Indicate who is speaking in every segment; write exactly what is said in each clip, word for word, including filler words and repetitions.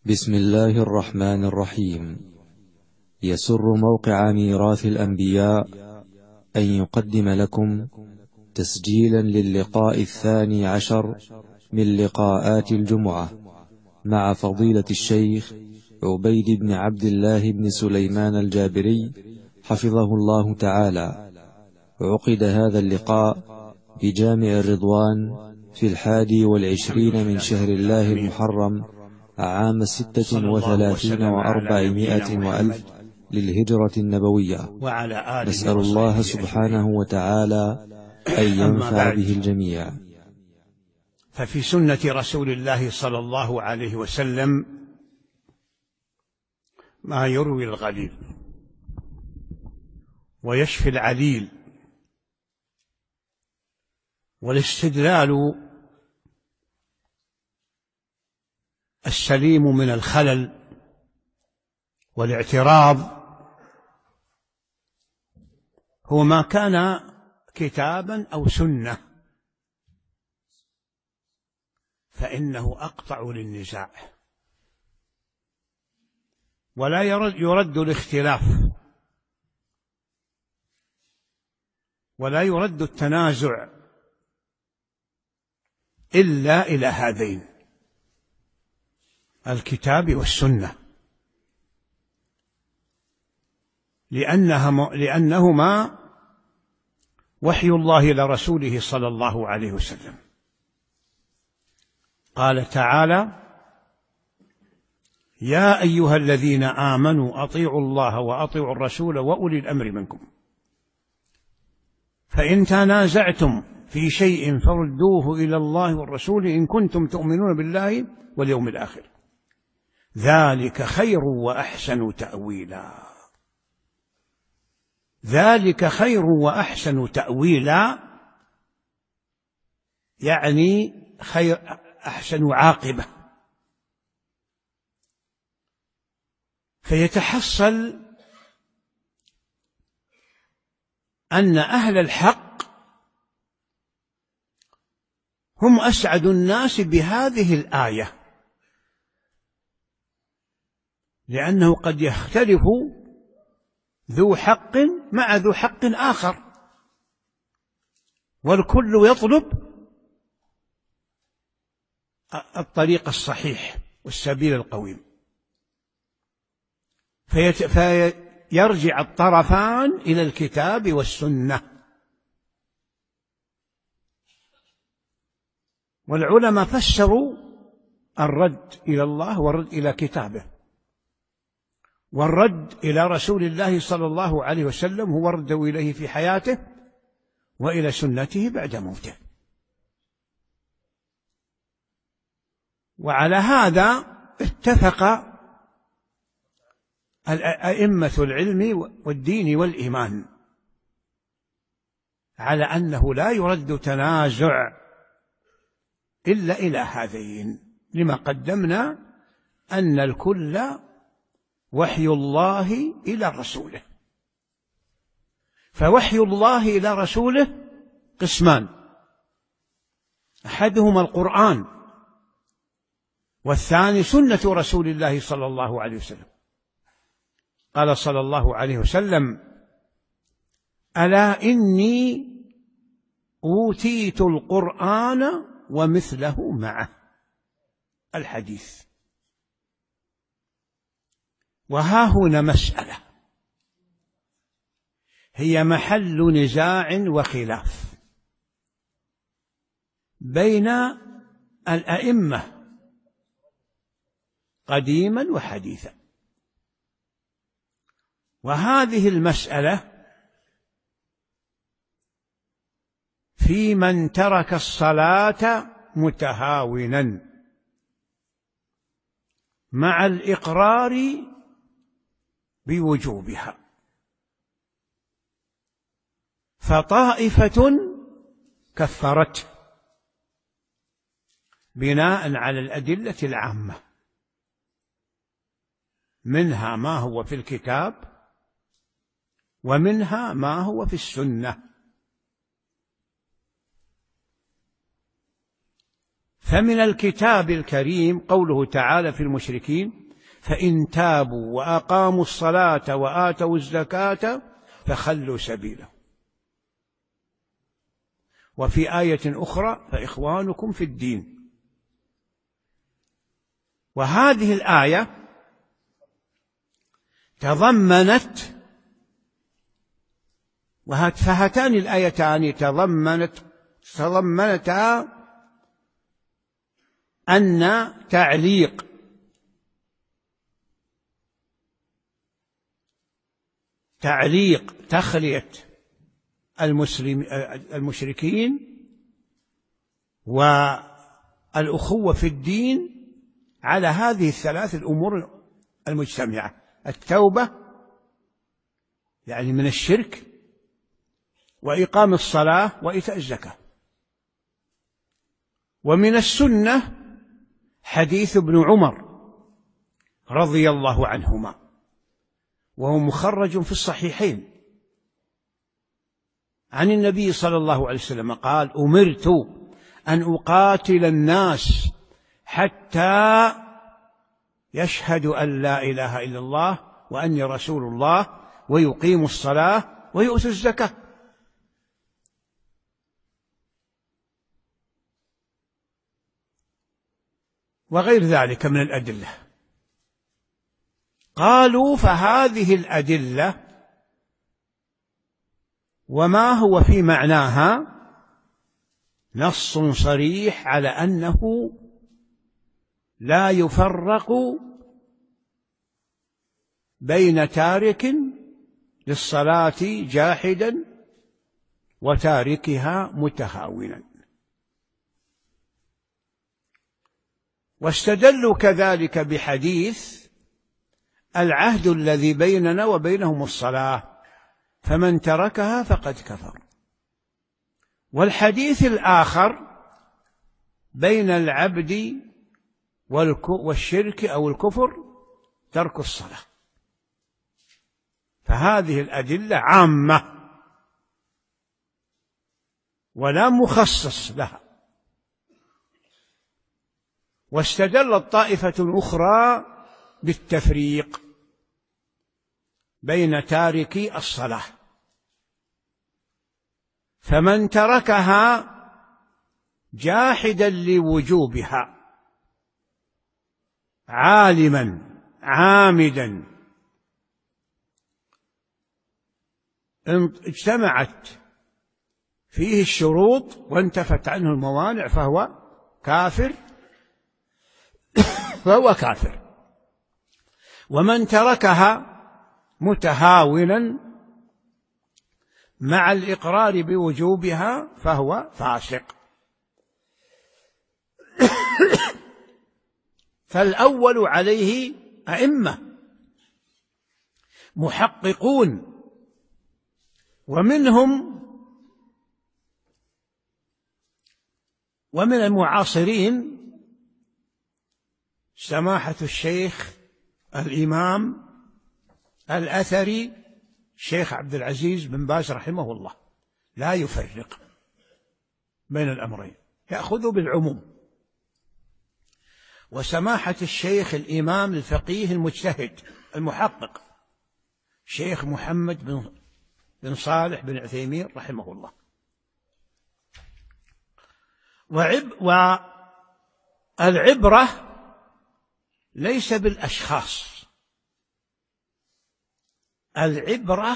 Speaker 1: بسم الله الرحمن الرحيم. يسر موقع ميراث الأنبياء أن يقدم لكم تسجيلا للقاء الثاني عشر من لقاءات الجمعة مع فضيلة الشيخ عبيد بن عبد الله بن سليمان الجابري حفظه الله تعالى. عقد هذا اللقاء بجامع الرضوان في الحادي والعشرين من شهر الله المحرم عام ستة وثلاثين وأربعمائة وألف للهجرة النبوية. نسأل الله سبحانه وتعالى أن ينفع به الجميع.
Speaker 2: ففي سنة رسول الله صلى الله عليه وسلم ما يروي الغليل ويشفي العليل، والاستدلال السليم من الخلل والاعتراض هو ما كان كتابا أو سنة، فإنه أقطع للنزاع، ولا يرد الاختلاف، ولا يرد التنازع إلا إلى هذين الكتاب والسنة، لأنها لأنهما وحي الله إلى رسوله صلى الله عليه وسلم. قال تعالى: يا أيها الذين آمنوا أطيعوا الله وأطيعوا الرسول وأولي الأمر منكم، فإن تنازعتم في شيء فردوه إلى الله والرسول إن كنتم تؤمنون بالله واليوم الآخر، ذلك خير وأحسن تأويلا. ذلك خير وأحسن تأويلا يعني خير أحسن عاقبة. فيتحصل أن أهل الحق هم أسعد الناس بهذه الآية، لأنه قد يختلف ذو حق مع ذو حق آخر، والكل يطلب الطريق الصحيح والسبيل القويم، فيت... فيرجع الطرفان إلى الكتاب والسنة. والعلماء فسروا الرد إلى الله والرد إلى كتابه، والرد إلى رسول الله صلى الله عليه وسلم هو رد إليه في حياته وإلى سنته بعد موته. وعلى هذا اتفق أئمة العلم والدين والإيمان على أنه لا يرد تنازع إلا إلى هذين، لما قدمنا أن الكل وحي الله إلى رسوله. فوحي الله إلى رسوله قسمان: أحدهما القرآن، والثاني سنة رسول الله صلى الله عليه وسلم. قال صلى الله عليه وسلم: ألا إني أوتيت القرآن ومثله معه، الحديث. وها هنا مسألة هي محل نزاع وخلاف بين الأئمة قديما وحديثا، وهذه المسألة في من ترك الصلاة متهاونا مع الإقرار بوجوبها، فطائفة كفرته بناء على الأدلة العامة، منها ما هو في الكتاب ومنها ما هو في السنة. فمن الكتاب الكريم قوله تعالى في المشركين: فإن تابوا وأقاموا الصلاة وآتوا الزكاة فخلوا سبيلهم. وفي آية أخرى: فإخوانكم في الدين. وهذه الآية تضمنت فهاتان الآيتان تضمنت تضمنتا أن تعليق تعليق تخلية المسلم المشركين والأخوة في الدين على هذه الثلاث الأمور المجتمعة: التوبة يعني من الشرك، وإقام الصلاة، وإيتاء الزكاة. ومن السنة حديث ابن عمر رضي الله عنهما، وهو مخرج في الصحيحين، عن النبي صلى الله عليه وسلم قال: أمرت أن أقاتل الناس حتى يشهدوا أن لا إله إلا الله وأني رسول الله ويقيموا الصلاة ويؤتوا الزكاة. وغير ذلك من الأدلة. قالوا: فهذه الأدلة وما هو في معناها نص صريح على أنه لا يفرق بين تارك للصلاة جاحدا وتاركها متهاونا. واستدلوا كذلك بحديث: العهد الذي بيننا وبينهم الصلاة، فمن تركها فقد كفر. والحديث الآخر: بين العبد والشرك أو الكفر ترك الصلاة. فهذه الأدلة عامة ولا مخصص لها. واستدلت طائفة أخرى بالتفريق بين تاركي الصلاة، فمن تركها جاحدا لوجوبها عالما عامدا اجتمعت فيه الشروط وانتفت عنه الموانع فهو كافر فهو كافر. ومن تركها متهاونا مع الإقرار بوجوبها فهو فاسق. فالأول عليه أئمة محققون، ومنهم ومن المعاصرين سماحة الشيخ الإمام الأثري الشيخ عبد العزيز بن باز رحمه الله، لا يفرق بين الأمرين، يأخذ بالعموم. وسماحة الشيخ الإمام الفقيه المجتهد المحقق شيخ محمد بن بن صالح بن عثيمين رحمه الله. وعب والعبرة ليس بالأشخاص، العبرة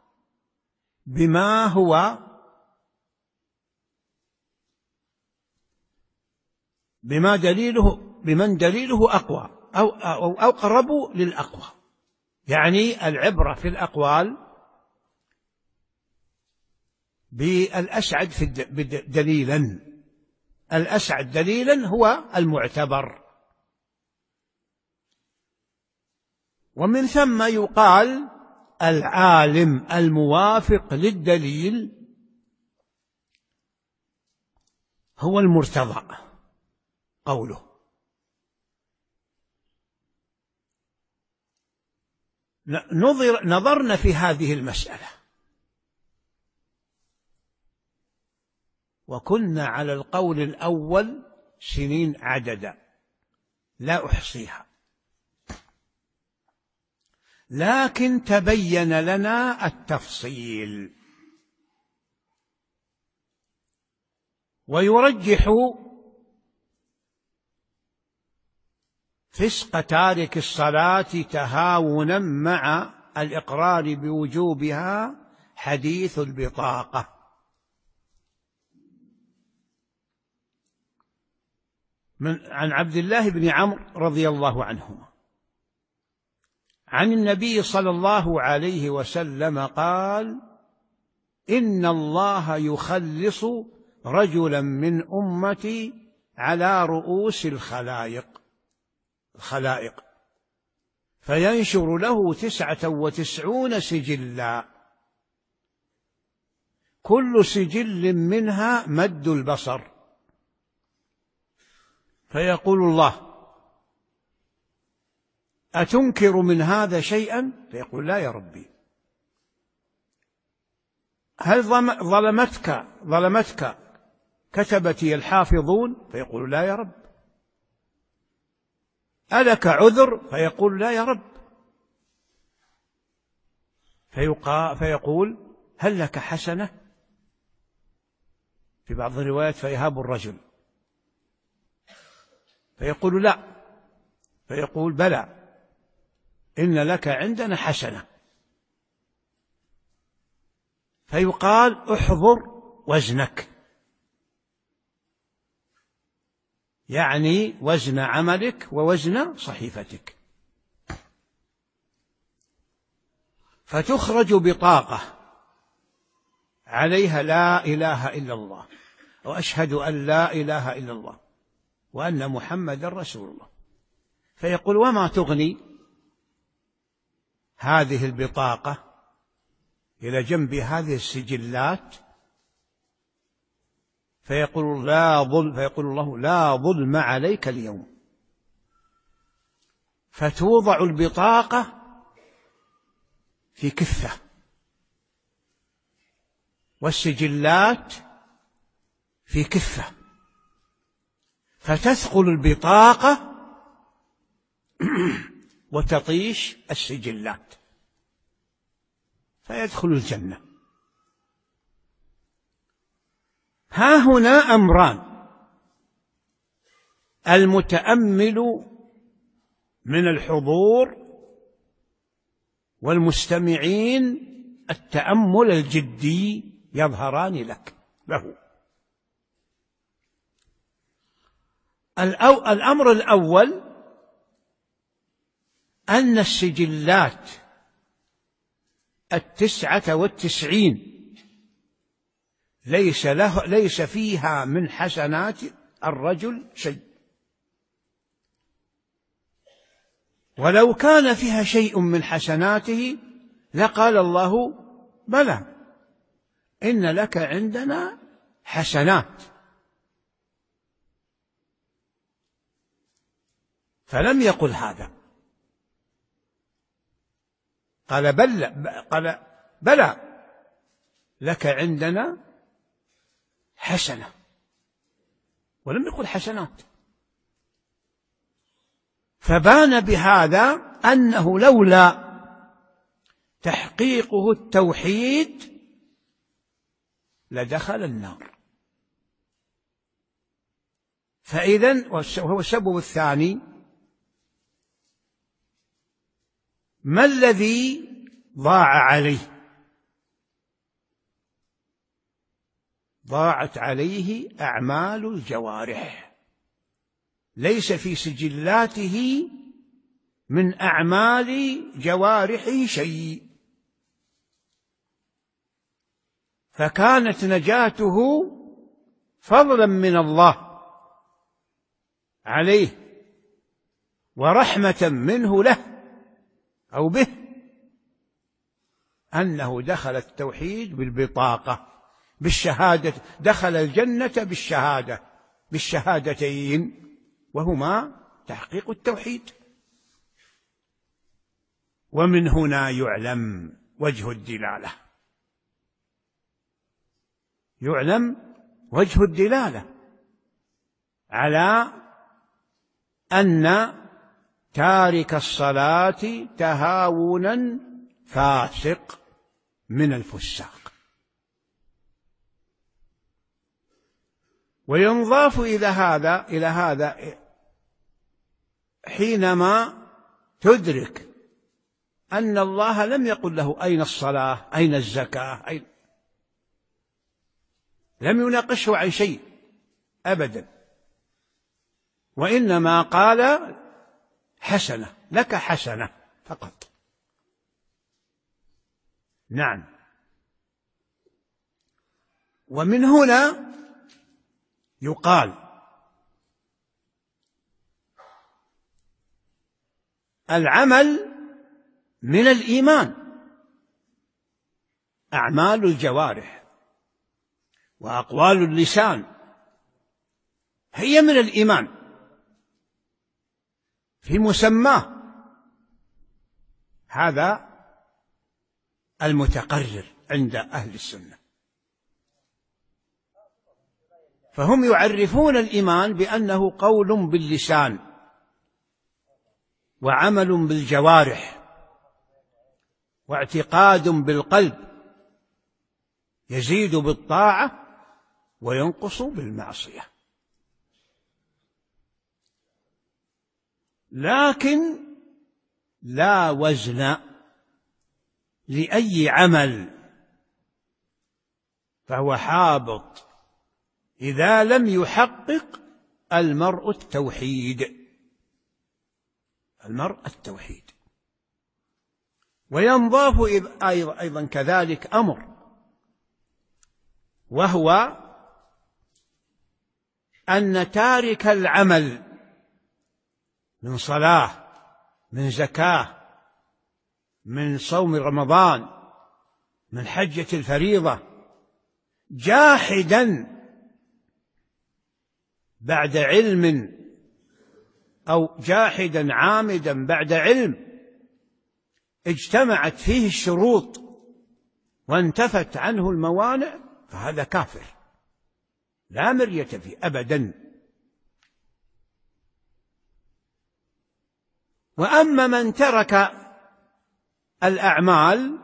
Speaker 2: بما هو بما دليله بمن دليله أقوى أو أو أقرب للأقوى. يعني العبرة في الأقوال بالأسعد في دليلا، الأسعد دليلا هو المعتبر. ومن ثم يقال العالم الموافق للدليل هو المرتضى قوله. نظر نظرنا في هذه المسألة وكنا على القول الأول سنين عددا لا أحصيها، لكن تبين لنا التفصيل. ويرجح فسق تارك الصلاة تهاونا مع الإقرار بوجوبها حديث البطاقة. من عن عبد الله بن عمرو رضي الله عنهما عن النبي صلى الله عليه وسلم قال: إن الله يخلص رجلا من أمتي على رؤوس الخلائق الخلائق فينشر له تسعة وتسعون سجلا، كل سجل منها مد البصر، فيقول الله: أتنكر من هذا شيئا؟ فيقول: لا يا ربي. هل ظلمتك ظلمتك كتبتي الحافظون؟ فيقول: لا يا رب. ألك عذر؟ فيقول: لا يا رب. فيقول: هل لك حسنة؟ في بعض الروايات فيهاب الرجل، فيقول: لا. فيقول: بلى، إن لك عندنا حسنة. فيقال: احضر وزنك، يعني وزن عملك ووزن صحيفتك. فتخرج بطاقة عليها: لا إله إلا الله، وأشهد أن لا إله إلا الله وأن محمد رسول الله. فيقول: وما تغني هذه البطاقة إلى جنب هذه السجلات؟ فيقول لا ظلم فيقول الله: لا ظلم عليك اليوم. فتوضع البطاقة في كفة، والسجلات في كفة، فتثقل البطاقة وتطيش السجلات، فيدخل الجنة. ها هنا أمران: المتأمل من الحضور والمستمعين التأمل الجدي يظهران لك له. الأمر الأول أن السجلات التسعة والتسعين ليس له ليس فيها من حسنات الرجل شيء، ولو كان فيها شيء من حسناته لقال الله: بلى، إن لك عندنا حسنات. فلم يقل هذا، قال: بل قال: بلى، لك عندنا حسنة، ولم يقل حسنات. فبان بهذا أنه لولا تحقيقه التوحيد لدخل النار. فإذن وهو السبب الثاني: ما الذي ضاع عليه؟ ضاعت عليه أعمال الجوارح، ليس في سجلاته من أعمال جوارحه شيء، فكانت نجاته فضلا من الله عليه ورحمة منه له أو به أنه دخل التوحيد بالبطاقة، بالشهادة، دخل الجنة بالشهادة بالشهادتين، وهما تحقيق التوحيد. ومن هنا يعلم وجه الدلالة، يعلم وجه الدلالة على أن تارك الصلاة تهاونا فاسق من الفساق. وينضاف إلى هذا إلى هذا حينما تدرك أن الله لم يقل له أين الصلاة أين الزكاة أين، لم يناقشه عن شيء أبدا، وإنما قال حسنة لك حسنة فقط. نعم. ومن هنا يقال العمل من الإيمان، أعمال الجوارح وأقوال اللسان هي من الإيمان في مسماه، هذا المتقرر عند أهل السنة. فهم يعرفون الإيمان بأنه قول باللسان وعمل بالجوارح واعتقاد بالقلب، يزيد بالطاعة وينقص بالمعصية. لكن لا وزن لأي عمل، فهو حابط إذا لم يحقق المرء التوحيد المرء التوحيد. وينضاف أيضا كذلك أمر، وهو أن تارك العمل من صلاة من زكاة من صوم رمضان من حجة الفريضة جاحدا بعد علم أو جاحدا عامدا بعد علم اجتمعت فيه الشروط وانتفت عنه الموانع، فهذا كافر لا مرية فيه أبدا. وأما من ترك الأعمال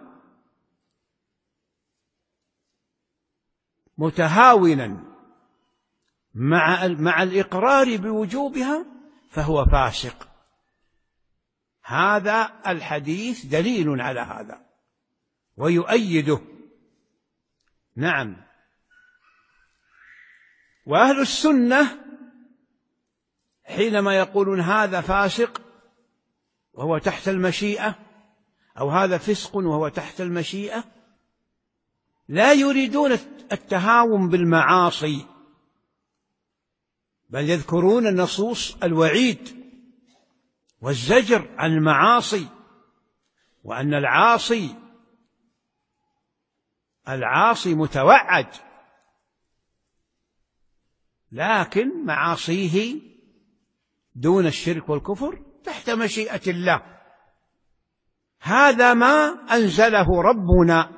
Speaker 2: متهاونا مع مع الإقرار بوجوبها فهو فاسق. هذا الحديث دليل على هذا ويؤيده. نعم. وأهل السنة حينما يقولون هذا فاسق وهو تحت المشيئة أو هذا فسق وهو تحت المشيئة، لا يريدون التهاون بالمعاصي، بل يذكرون النصوص الوعيد والزجر عن المعاصي، وأن العاصي العاصي متوعد، لكن معاصيه دون الشرك والكفر تحت مشيئة الله. هذا ما أنزله ربنا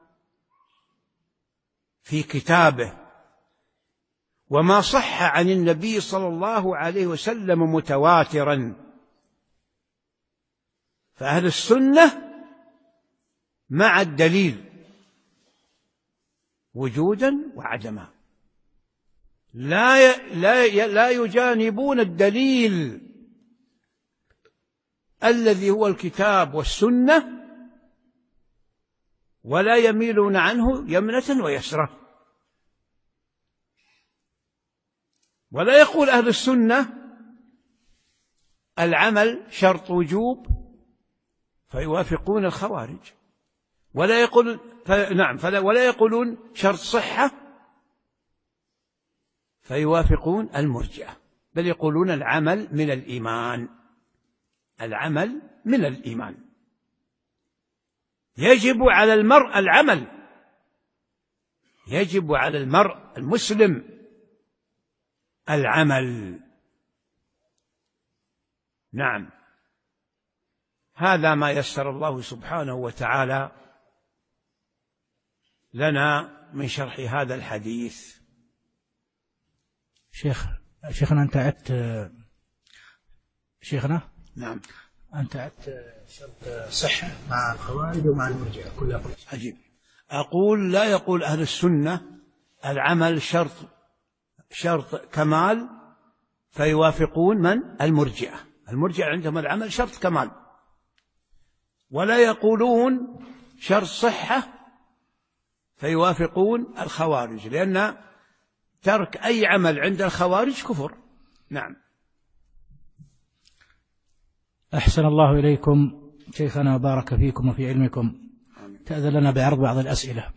Speaker 2: في كتابه وما صح عن النبي صلى الله عليه وسلم متواترا. فأهل السنة مع الدليل وجودا وعدما، لا لا لا يجانبون الدليل الذي هو الكتاب والسنة ولا يميلون عنه يمنة ويسرة. ولا يقول أهل السنة العمل شرط وجوب فيوافقون الخوارج، ولا يقول نعم فلا ولا يقولون شرط صحة فيوافقون المرجئة، بل يقولون العمل من الإيمان. العمل من الإيمان، يجب على المرء العمل، يجب على المرء المسلم العمل. نعم. هذا ما يسر الله سبحانه وتعالى لنا من شرح هذا الحديث. شيخ
Speaker 3: شيخنا أنت عدت شيخنا
Speaker 2: نعم
Speaker 3: أنت عدت شرط صحة مع الخوارج ومع المرجئة كلها.
Speaker 2: عجيب. أقول لا يقول أهل السنة العمل شرط شرط كمال فيوافقون من؟ المرجئة. المرجئة عندهم العمل شرط كمال، ولا يقولون شرط صحة فيوافقون الخوارج، لأن ترك أي عمل عند الخوارج كفر. نعم.
Speaker 3: أحسن الله إليكم شيخنا، بارك فيكم وفي علمكم. تأذن لنا بعرض بعض الأسئلة.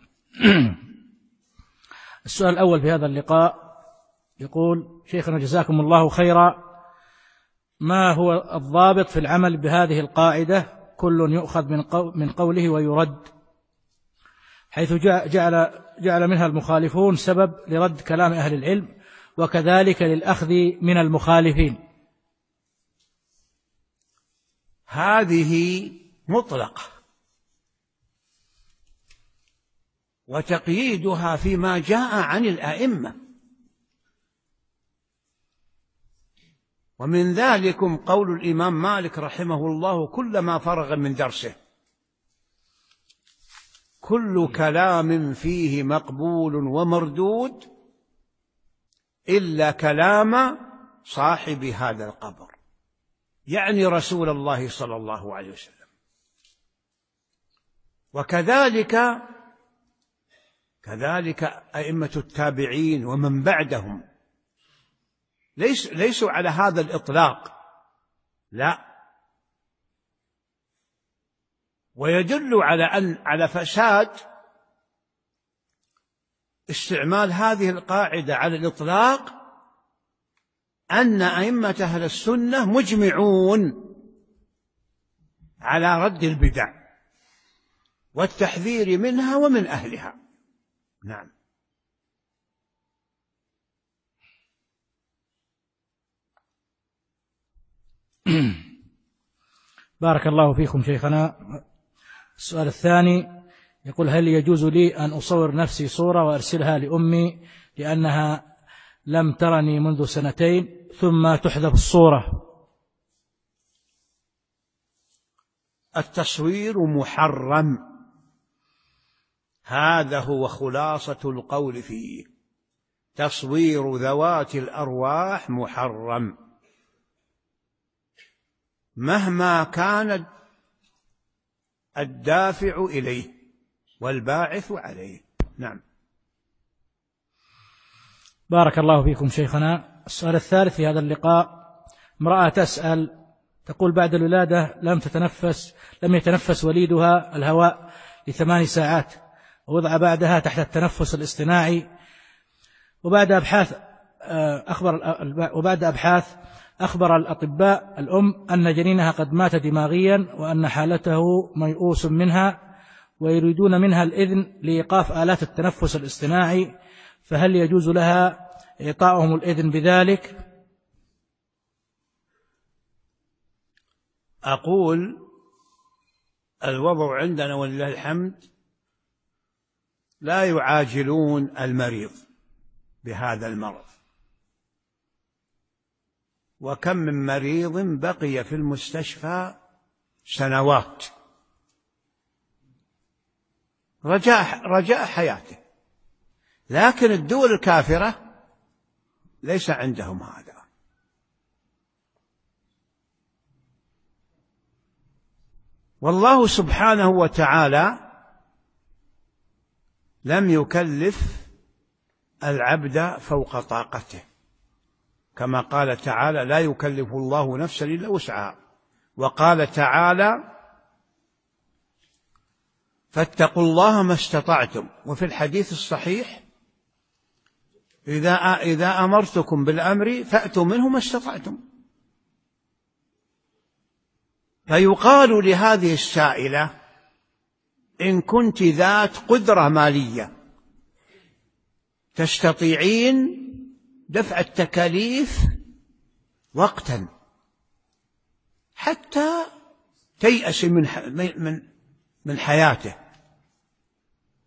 Speaker 3: السؤال الأول في هذا اللقاء يقول: شيخنا جزاكم الله خيرا، ما هو الضابط في العمل بهذه القاعدة كل يؤخذ من قوله ويرد، حيث جعل جعل منها المخالفون سبب لرد كلام أهل العلم، وكذلك للأخذ من المخالفين؟
Speaker 2: هذه مطلقة، وتقييدها فيما جاء عن الأئمة، ومن ذلكم قول الإمام مالك رحمه الله كلما فرغ من درسه: كل كلام فيه مقبول ومردود إلا كلام صاحب هذا القبر، يعني رسول الله صلى الله عليه وسلم. وكذلك كذلك أئمة التابعين ومن بعدهم ليس ليسوا على هذا الإطلاق، لا. ويدل على أن على فساد استعمال هذه القاعدة على الإطلاق أن أئمة أهل السنة مجمعون على رد البدع والتحذير منها ومن أهلها. نعم.
Speaker 3: بارك الله فيكم شيخنا. السؤال الثاني يقول: هل يجوز لي أن أصور نفسي صورة وأرسلها لأمي لأنها لم ترني منذ سنتين ثم تحذف الصورة؟
Speaker 2: التصوير محرم، هذا هو خلاصة القول فيه. تصوير ذوات الأرواح محرم مهما كان الدافع إليه والباعث عليه. نعم.
Speaker 3: بارك الله فيكم شيخنا. السؤال الثالث في هذا اللقاء: امرأة تسأل تقول: بعد الولادة لم تتنفس لم يتنفس وليدها الهواء لثمان ساعات، ووضع بعدها تحت التنفس الاصطناعي، وبعد أبحاث أخبر وبعد أبحاث أخبر الأطباء الأم أن جنينها قد مات دماغيا وأن حالته ميؤوس منها، ويريدون منها الإذن لإيقاف آلات التنفس الاصطناعي، فهل يجوز لها إعطاؤهم الإذن بذلك؟
Speaker 2: أقول: الوضع عندنا ولله الحمد لا يعاجلون المريض بهذا المرض، وكم من مريض بقي في المستشفى سنوات رجاء رجاء حياته، لكن الدول الكافرة ليس عندهم هذا. والله سبحانه وتعالى لم يكلف العبد فوق طاقته، كما قال تعالى: لا يكلف الله نفسا إلا وسعها. وقال تعالى: فاتقوا الله ما استطعتم. وفي الحديث الصحيح: إذا إذا أمرتكم بالأمر فأتوا منه ما استطعتم. فيقال لهذه السائلة: إن كنت ذات قدرة مالية تستطيعين دفع التكاليف وقتا حتى تيأس من من من حياته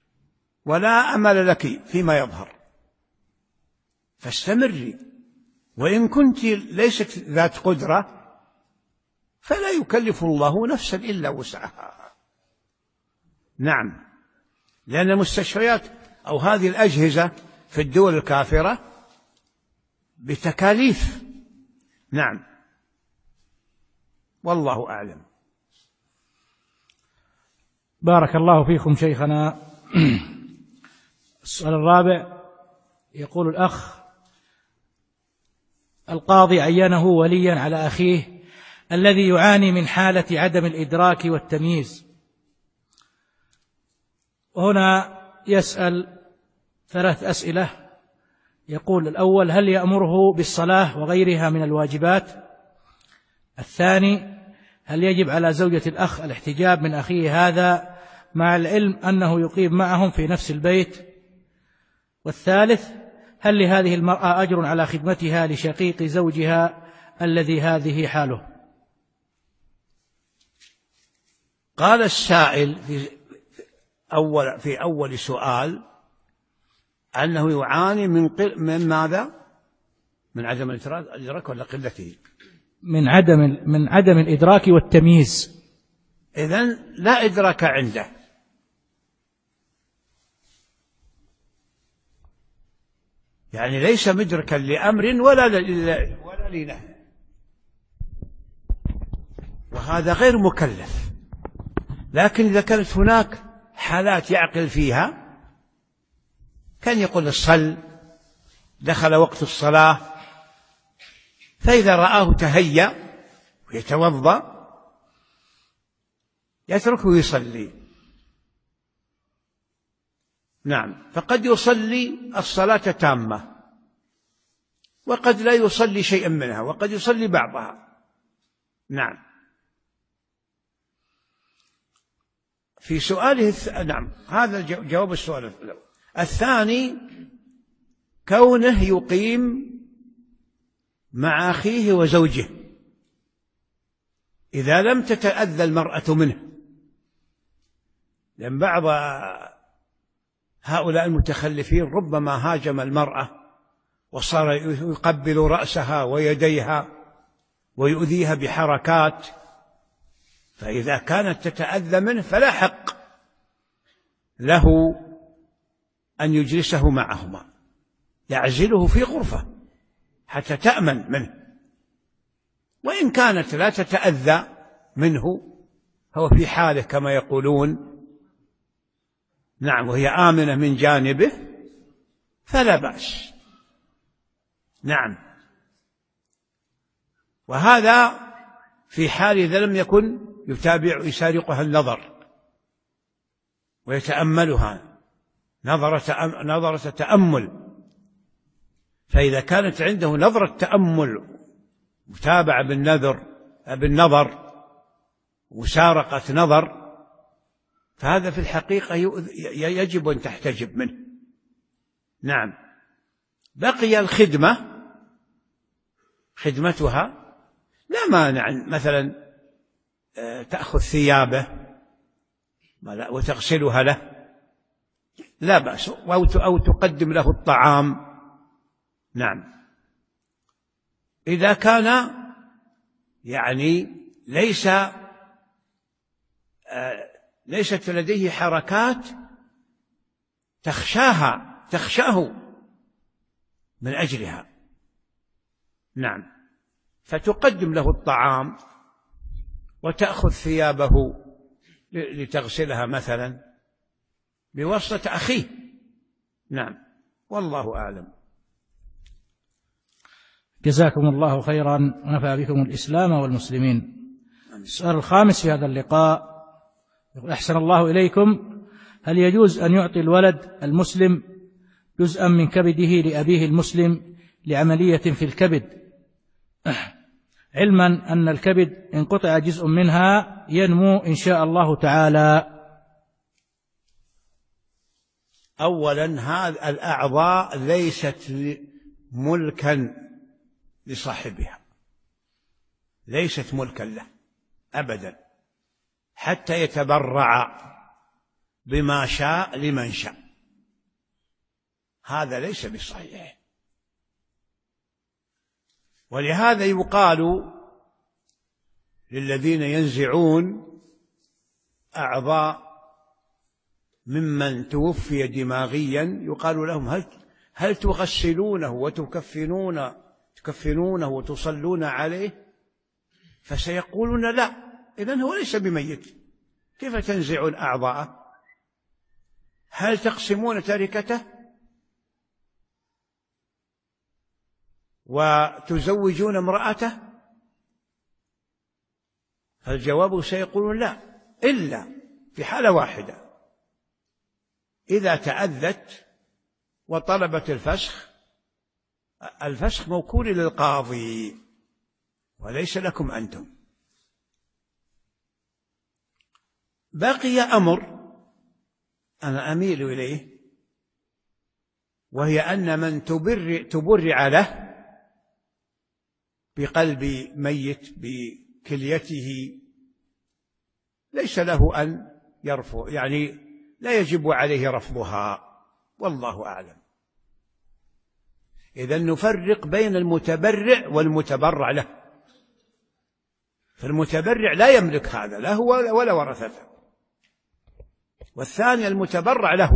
Speaker 2: ولا أمل لك فيما يظهر، فاستمري وإن كنت ليست ذات قدرة فلا يكلف الله نفسا إلا وسعها. نعم، لأن المستشفيات أو هذه الأجهزة في الدول الكافرة بتكاليف. نعم، والله أعلم.
Speaker 3: بارك الله فيكم شيخنا. السؤال الرابع يقول الأخ: القاضي عينه وليا على أخيه الذي يعاني من حالة عدم الإدراك والتمييز، وهنا يسأل ثلاث أسئلة. يقول: الأول: هل يأمره بالصلاة وغيرها من الواجبات؟ الثاني: هل يجب على زوجة الأخ الاحتجاب من أخيه هذا مع العلم أنه يقيم معهم في نفس البيت؟ والثالث: هل لهذه المرأة أجر على خدمتها لشقيق زوجها الذي هذه حاله؟
Speaker 2: قال السائل في أول, في أول سؤال أنه يعاني من, قل من ماذا؟ من عدم الإدراك ولا قلته؟
Speaker 3: من عدم من عدم الإدراك والتمييز.
Speaker 2: إذن لا إدراك عنده، يعني ليس مدركا لأمر ولا ولا لنهي، وهذا غير مكلف. لكن إذا كانت هناك حالات يعقل فيها كان يقول الصل، دخل وقت الصلاة، فإذا رآه تهيأ ويتوضأ يتركه ويصلي. نعم، فقد يصلي الصلاة تامة وقد لا يصلي شيئا منها وقد يصلي بعضها. نعم. في سؤاله الث... نعم، هذا جواب السؤال الأول. الثاني: كونه يقيم مع أخيه وزوجه إذا لم تتأذى المرأة منه، لأن بعض هؤلاء المتخلفين ربما هاجم المرأة وصار يقبل رأسها ويديها ويؤذيها بحركات، فإذا كانت تتأذى منه فلا حق له أن يجلسه معهما، يعزله في غرفة حتى تأمن منه. وإن كانت لا تتأذى منه، هو في حاله كما يقولون، نعم، وهي آمنة من جانبه، فلا بأس. نعم، وهذا في حال إذا لم يكن يتابع يسارقها النظر ويتأملها نظرة نظرة تأمل. فإذا كانت عنده نظرة تأمل متابعة بالنظر بالنظر وسارقة نظر، فهذا في الحقيقة يجب أن تحتجب منه. نعم. بقي الخدمة، خدمتها لا مانع، مثلا تأخذ ثيابه وتغسلها له، لا بأس، أو تقدم له الطعام. نعم، إذا كان يعني ليس ليست لديه حركات تخشاها تخشاه من أجلها. نعم، فتقدم له الطعام وتأخذ ثيابه لتغسلها مثلا بواسطة أخيه. نعم، والله أعلم.
Speaker 3: جزاكم الله خيرا ونفع بكم الإسلام والمسلمين. السؤال الخامس في هذا اللقاء يقول: أحسن الله إليكم، هل يجوز أن يعطي الولد المسلم جزءا من كبده لأبيه المسلم لعملية في الكبد، علما أن الكبد إن قطع جزء منها ينمو إن شاء الله تعالى؟
Speaker 2: أولا، هذه الأعضاء ليست ملكا لصاحبها، ليست ملكا له أبدا، حتى يتبرع بما شاء لمن شاء، هذا ليس بصحيح. ولهذا يقال للذين ينزعون أعضاء ممن توفي دماغيا، يقال لهم هل هل تغسلونه وتكفنون تكفنونه وتصلون عليه؟ فسيقولون لا، إذن هو ليس بميت، كيف تنزعون أعضاءه؟ هل تقسمون تركته وتزوجون امرأته؟ فالجواب سيقولون لا، إلا في حالة واحدة، إذا تأذت وطلبت الفسخ. الفسخ موكول للقاضي وليس لكم أنتم. بقي أمر أنا أميل إليه، وهي أن من تبرع, تبرع له بقلب ميت بكليته ليس له أن يرفض، يعني لا يجب عليه رفضها، والله أعلم. إذن نفرق بين المتبرع والمتبرع له. فالمتبرع لا يملك هذا، لا هو ولا ورثته. والثاني المتبرع له،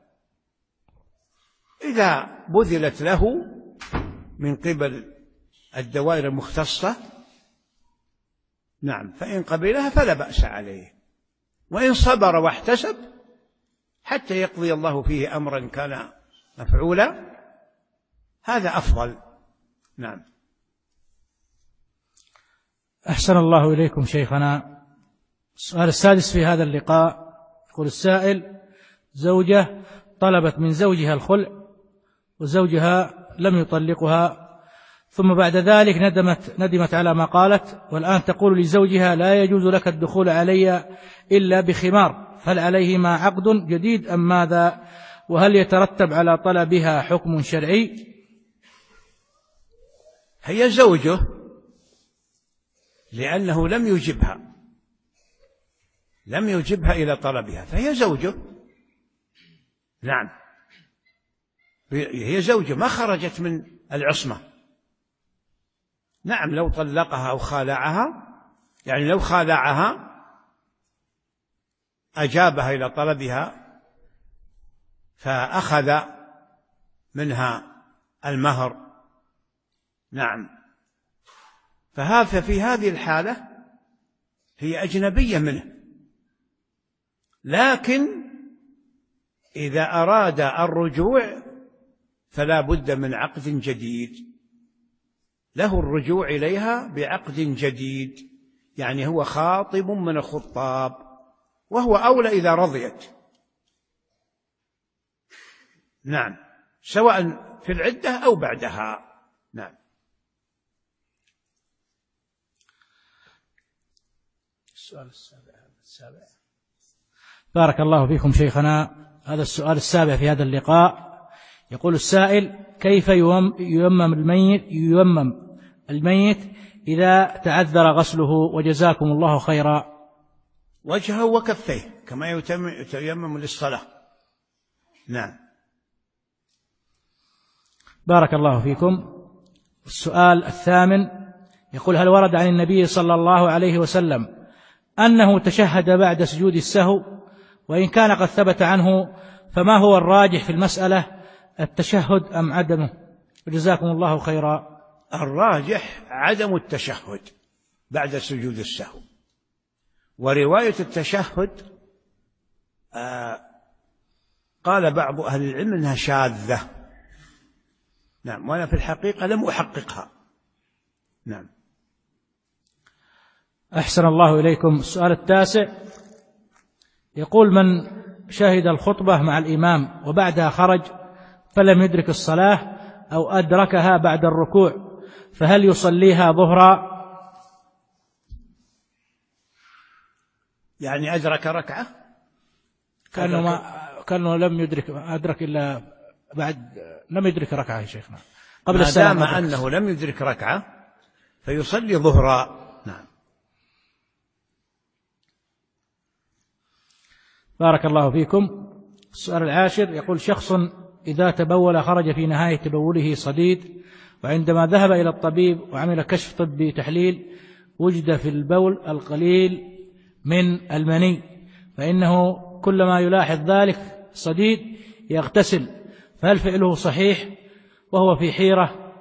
Speaker 2: إذا بذلت له من قبل الدوائر المختصة نعم، فإن قبلها فلا بأس عليه، وإن صبر واحتسب حتى يقضي الله فيه أمرا كان مفعولا هذا أفضل. نعم.
Speaker 3: أحسن الله إليكم شيخنا. السؤال السادس في هذا اللقاء، يقول السائل: زوجة طلبت من زوجها الخلع وزوجها لم يطلقها، ثم بعد ذلك ندمت ندمت على ما قالت، والآن تقول لزوجها: لا يجوز لك الدخول علي إلا بخمار، هل عليهما عقد جديد أم ماذا؟ وهل يترتب على طلبها حكم شرعي؟
Speaker 2: هي زوجه لأنه لم يجبها لم يجبها إلى طلبها، فهي زوجه. نعم، هي زوجه ما خرجت من العصمة. نعم، لو طلقها أو خالعها، يعني لو خالعها أجابها إلى طلبها فأخذ منها المهر، نعم، فهذا في هذه الحالة هي أجنبية منه. لكن إذا أراد الرجوع فلا بد من عقد جديد، له الرجوع إليها بعقد جديد، يعني هو خاطب من الخطاب، وهو أولى إذا رضيت. نعم، سواء في العدة أو بعدها. نعم.
Speaker 3: السؤال السابع السابع بارك الله فيكم شيخنا. هذا السؤال السابع في هذا اللقاء، يقول السائل: كيف ييمم الميت ييمم الميت إذا تعذر غسله؟ وجزاكم الله خيرا.
Speaker 2: وجهه وكفيه كما يتيمم للصلاة. نعم.
Speaker 3: بارك الله فيكم. السؤال الثامن يقول: هل ورد عن النبي صلى الله عليه وسلم أنه تشهد بعد سجود السهو؟ وإن كان قد ثبت عنه فما هو الراجح في المسألة، التشهد أم عدمه؟ وجزاكم الله خيرا.
Speaker 2: الراجح عدم التشهد بعد سجود السهو، ورواية التشهد آه قال بعض أهل العلم أنها شاذة. نعم، وأنا في الحقيقة لم أحققها. نعم.
Speaker 3: أحسن الله إليكم. السؤال التاسع يقول: من شهد الخطبة مع الإمام وبعدها خرج فلم يدرك الصلاة أو أدركها بعد الركوع، فهل يصليها ظهرا؟
Speaker 2: يعني أدرك ركعة،
Speaker 3: كأنه, ما كأنه لم يدرك أدرك إلا بعد لم يدرك ركعة يا شيخنا قبل السلام.
Speaker 2: ما دام أنه لم يدرك ركعة فيصلي ظهرا. نعم.
Speaker 3: بارك الله فيكم. السؤال العاشر يقول: شخص إذا تبول خرج في نهاية تبوله صديد وعندما ذهب إلى الطبيب وعمل كشف طبي تحليل وجد في البول القليل من المني، فإنه كلما يلاحظ ذلك صديد يغتسل، فهل فعله صحيح وهو في حيرة؟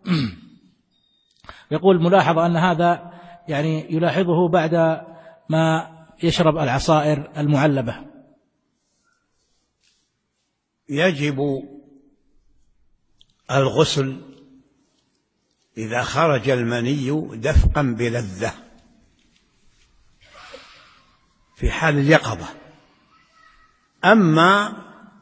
Speaker 3: يقول ملاحظة أن هذا يعني يلاحظه بعد ما يشرب العصائر المعلبة.
Speaker 2: يجب الغسل إذا خرج المني دفقا بلذة في حال اليقظة، أما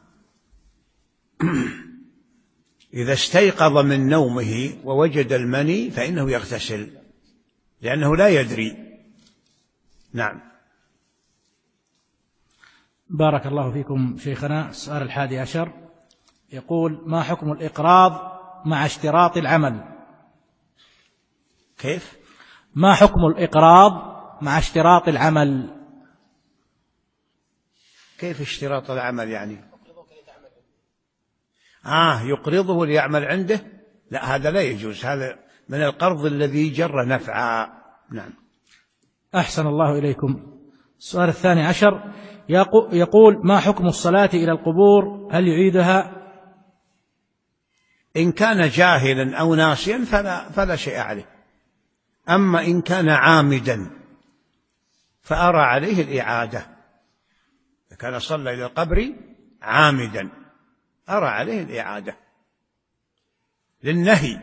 Speaker 2: إذا استيقظ من نومه ووجد المني فإنه يغتسل لأنه لا يدري. نعم.
Speaker 3: بارك الله فيكم شيخنا. السؤال الحادي عشر يقول: ما حكم الإقراض مع اشتراط العمل؟
Speaker 2: كيف؟
Speaker 3: ما حكم الإقراض مع اشتراط العمل؟
Speaker 2: كيف اشتراط العمل يعني؟ آه يقرضه ليعمل عنده؟ لا، هذا لا يجوز، هذا من القرض الذي جر نفعا. نعم.
Speaker 3: أحسن الله إليكم. السؤال الثاني عشر يقول: ما حكم الصلاة إلى القبور؟ هل يعيدها؟
Speaker 2: إن كان جاهلا أو ناسيا فلا, فلا شيء عليه، أما إن كان عامدا فأرى عليه الإعادة. إذا كان صلى إلى القبر عامدا أرى عليه الإعادة للنهي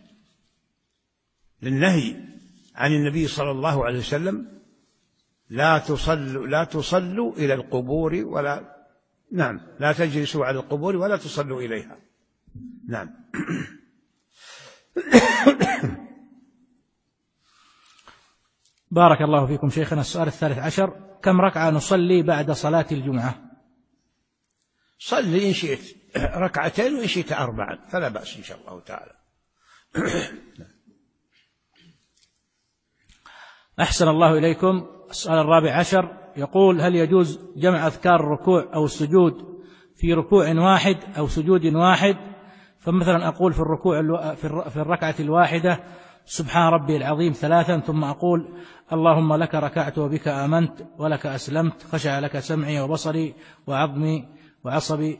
Speaker 2: للنهي عن النبي صلى الله عليه وسلم: لا تصلوا لا تصلوا إلى القبور ولا نعم لا تجلسوا على القبور ولا تصلوا إليها. نعم.
Speaker 3: بارك الله فيكم شيخنا. السؤال الثالث عشر: كم ركعة نصلي بعد صلاة الجمعة؟
Speaker 2: صلي إن شئت ركعتين وإن شئت أربعا فلا بأس إن شاء الله تعالى.
Speaker 3: أحسن الله إليكم. السؤال الرابع عشر يقول: هل يجوز جمع أذكار الركوع أو السجود في ركوع واحد أو سجود واحد؟ فمثلا أقول في الركوع في الركعة الواحدة سبحان ربي العظيم ثلاثا، ثم أقول اللهم لك ركعت وبك آمنت ولك أسلمت، خشع لك سمعي وبصري وعظمي وعصبي.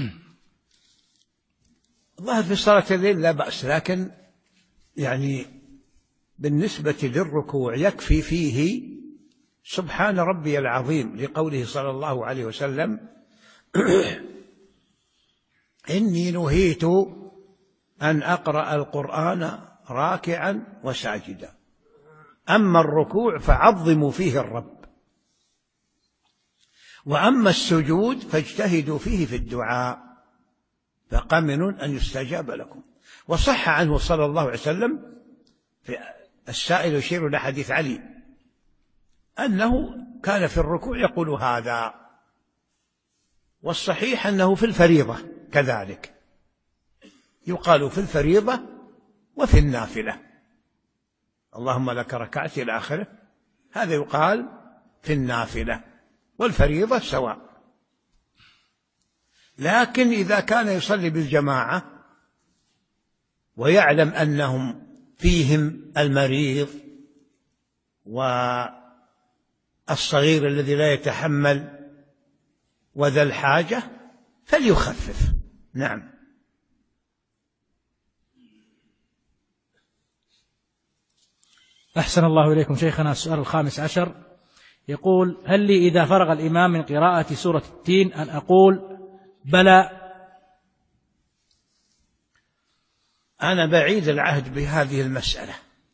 Speaker 2: الله في صلاة الليل لا بأس، لكن يعني بالنسبة للركوع يكفي فيه سبحان ربي العظيم، لقوله صلى الله عليه وسلم: إني نهيت أن أقرأ القرآن راكعا وساجدا، أما الركوع فعظموا فيه الرب، وأما السجود فاجتهدوا فيه في الدعاء فقمن أن يستجاب لكم. وصح عنه صلى الله عليه وسلم في السائل يشير إلى حديث علي أنه كان في الركوع يقول هذا، والصحيح أنه في الفريضة كذلك يقال في الفريضة وفي النافلة، اللهم لك ركعت إلى آخره، هذا يقال في النافلة، والفريضة سواء. لكن إذا كان يصلي بالجماعة ويعلم أنهم فيهم المريض والصغير الذي لا يتحمل وذا الحاجة فليخفف. نعم.
Speaker 3: أحسن الله إليكم شيخنا. السؤال الخامس عشر يقول: هل لي إذا فرغ الإمام من قراءة سورة التين أن أقول بلى؟
Speaker 2: أنا بعيد العهد بهذه المسألة،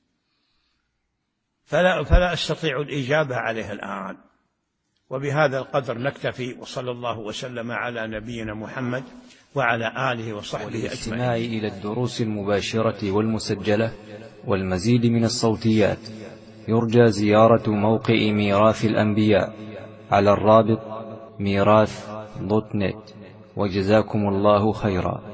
Speaker 2: فلا, فلا أستطيع الإجابة عليها الآن. وبهذا القدر نكتفي، وصلى الله وسلم على نبينا محمد وعلى آله وصحبه أجمعين.
Speaker 1: والاستماع إلى الدروس المباشرة والمسجلة والمزيد من الصوتيات يرجى زيارة موقع ميراث الأنبياء على الرابط ميراث دوت نت. وجزاكم الله خيرا.